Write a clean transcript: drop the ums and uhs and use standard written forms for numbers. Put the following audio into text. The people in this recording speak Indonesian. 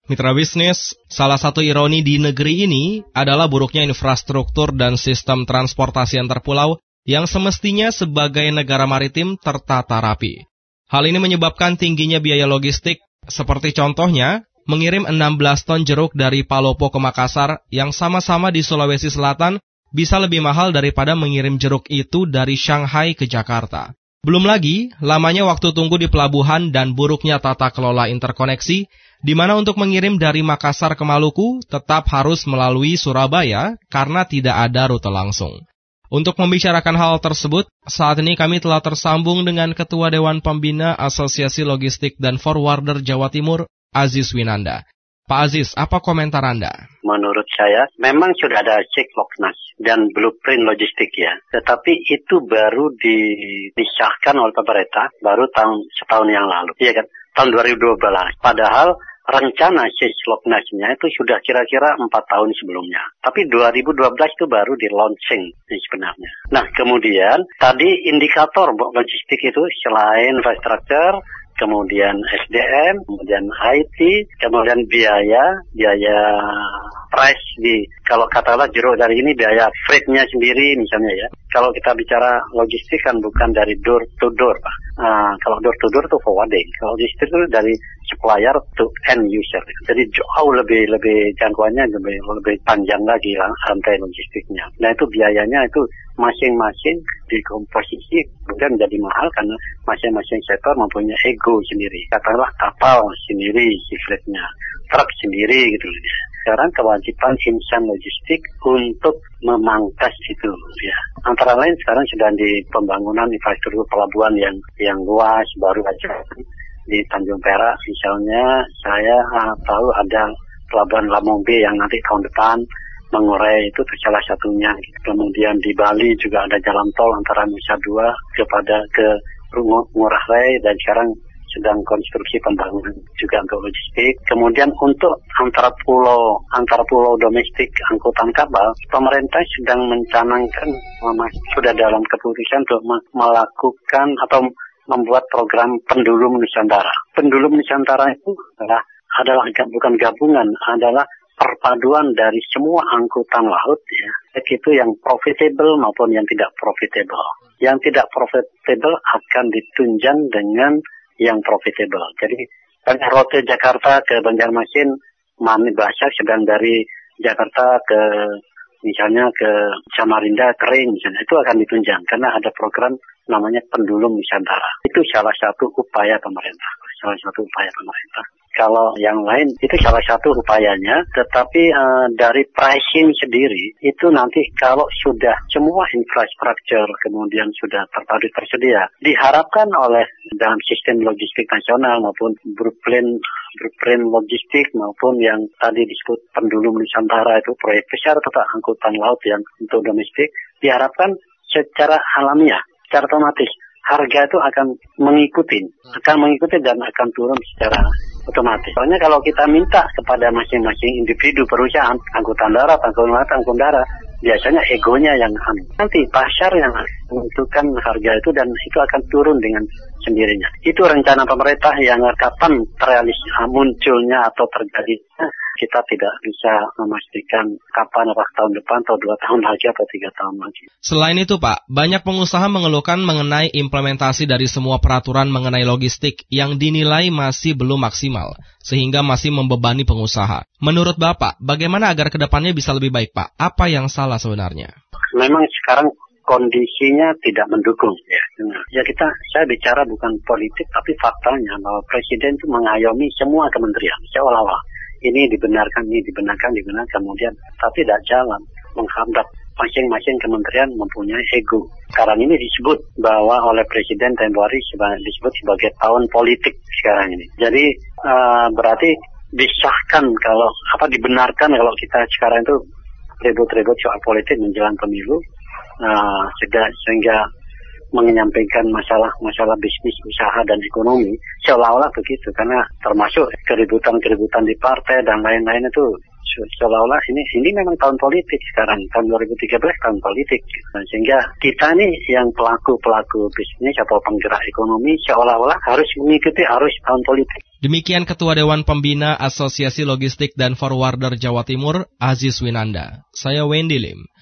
Mitra bisnis, salah satu ironi di negeri ini adalah buruknya infrastruktur dan sistem transportasi antar pulau yang semestinya sebagai negara maritim tertata rapi. Hal ini menyebabkan tingginya biaya logistik, seperti contohnya mengirim 16 ton jeruk dari Palopo ke Makassar yang sama-sama di Sulawesi Selatan bisa lebih mahal daripada mengirim jeruk itu dari Shanghai ke Jakarta. Belum lagi, lamanya waktu tunggu di pelabuhan dan buruknya tata kelola interkoneksi, di mana untuk mengirim dari Makassar ke Maluku tetap harus melalui Surabaya karena tidak ada rute langsung. Untuk membicarakan hal tersebut, saat ini kami telah tersambung dengan Ketua Dewan Pembina Asosiasi Logistik dan Forwarder Jawa Timur, Aziz Winanda. Pak Aziz, apa komentar Anda? Menurut saya, memang sudah ada Cikloknas dan blueprint logistik ya. Tetapi itu baru disahkan oleh pemerintah baru setahun yang lalu. Iya kan? Tahun 2012. Padahal rencana Cikloknasnya itu sudah kira-kira 4 tahun sebelumnya. Tapi 2012 itu baru di launching sebenarnya. Nah, kemudian tadi indikator logistik itu selain infrastruktur, kemudian SDM, kemudian IT, kemudian biaya price kalau katakanlah jeruk dari ini biaya freight-nya sendiri misalnya ya. Kalau kita bicara logistik kan bukan dari door to door, Pak. Kalau door to door itu forwarding. Kalau logistik itu dari supplier to end user. Jadi jauh lebih jangkauannya lebih panjang lagi rantai logistiknya. Nah itu biayanya itu masing-masing dikomposisi kemudian menjadi mahal karena masing-masing sektor mempunyai ego sendiri. Katakanlah kapal sendiri, fleetnya, truk sendiri gitu. Sekarang kewajiban insan logistik untuk memangkas itu ya. Antara lain sekarang sedang di pembangunan infrastruktur pelabuhan yang luas baru aja di Tanjung Perak misalnya. Saya tahu ada pelabuhan Lamombe yang nanti tahun depan mengurai itu salah satunya. Kemudian di Bali juga ada jalan tol antara Nusa Dua ke Ngurah Rai dan sekarang sedang konstruksi pembangunan juga untuk logistik. Kemudian untuk antar pulau domestik angkutan kapal, pemerintah sedang mencanangkan sudah dalam keputusan untuk melakukan atau membuat program Pendulum Nusantara. Pendulum Nusantara itu adalah bukan gabungan, adalah perpaduan dari semua angkutan laut ya, baik itu yang profitable maupun yang tidak profitable. Yang tidak profitable akan ditunjang dengan yang profitable. Jadi rute Jakarta ke Banjarmasin, bahasa sedang dari Jakarta ke misalnya ke Samarinda kering misalnya, itu akan ditunjang karena ada program namanya Pendulum Nusantara. Itu salah satu upaya pemerintah. Kalau yang lain itu salah satu upayanya, tetapi dari pricing sendiri itu nanti kalau sudah semua infrastruktur kemudian sudah tersedia, diharapkan oleh dalam sistem logistik nasional maupun blueprint logistik maupun yang tadi disebut Pendulum Nusantara itu proyek besar tentang angkutan laut yang untuk domestik, diharapkan secara alamiah, secara otomatis harga itu akan mengikuti dan akan turun secara otomatis. Soalnya kalau kita minta kepada masing-masing individu perusahaan, angkutan darat, angkutan darat, biasanya egonya yang nanti pasar yang menentukan harga itu dan itu akan turun dengan sendirinya. Itu rencana pemerintah yang kapan munculnya atau terjadinya kita tidak bisa memastikan kapan, apakah tahun depan atau 2 tahun lagi atau 3 tahun lagi. Selain itu Pak, banyak pengusaha mengeluhkan mengenai implementasi dari semua peraturan mengenai logistik yang dinilai masih belum maksimal, sehingga masih membebani pengusaha. Menurut Bapak, bagaimana agar kedepannya bisa lebih baik Pak? Apa yang salah sebenarnya? Memang sekarang kondisinya tidak mendukung ya. Saya bicara bukan politik tapi faktanya bahwa Presiden itu mengayomi semua kementerian seolah-olah ini dibenarkan, kemudian tapi tidak jalan, menghambat. Masing-masing kementerian mempunyai ego. Sekarang ini disebut bahwa oleh Presiden tempo hari disebut sebagai tahun politik sekarang ini. Jadi berarti disahkan dibenarkan kalau kita sekarang itu ribut-ribut soal politik menjelang pemilu, sehingga menyampaikan masalah bisnis, usaha dan ekonomi seolah-olah begitu, karena termasuk keributan di partai dan lain-lain itu seolah-olah ini memang tahun politik sekarang, tahun 2013 tahun politik. Sehingga kita nih yang pelaku bisnis atau penggerak ekonomi seolah-olah harus mengikuti arus tahun politik. Demikian Ketua Dewan Pembina Asosiasi Logistik dan Forwarder Jawa Timur, Aziz Winanda. Saya Wendy Lim.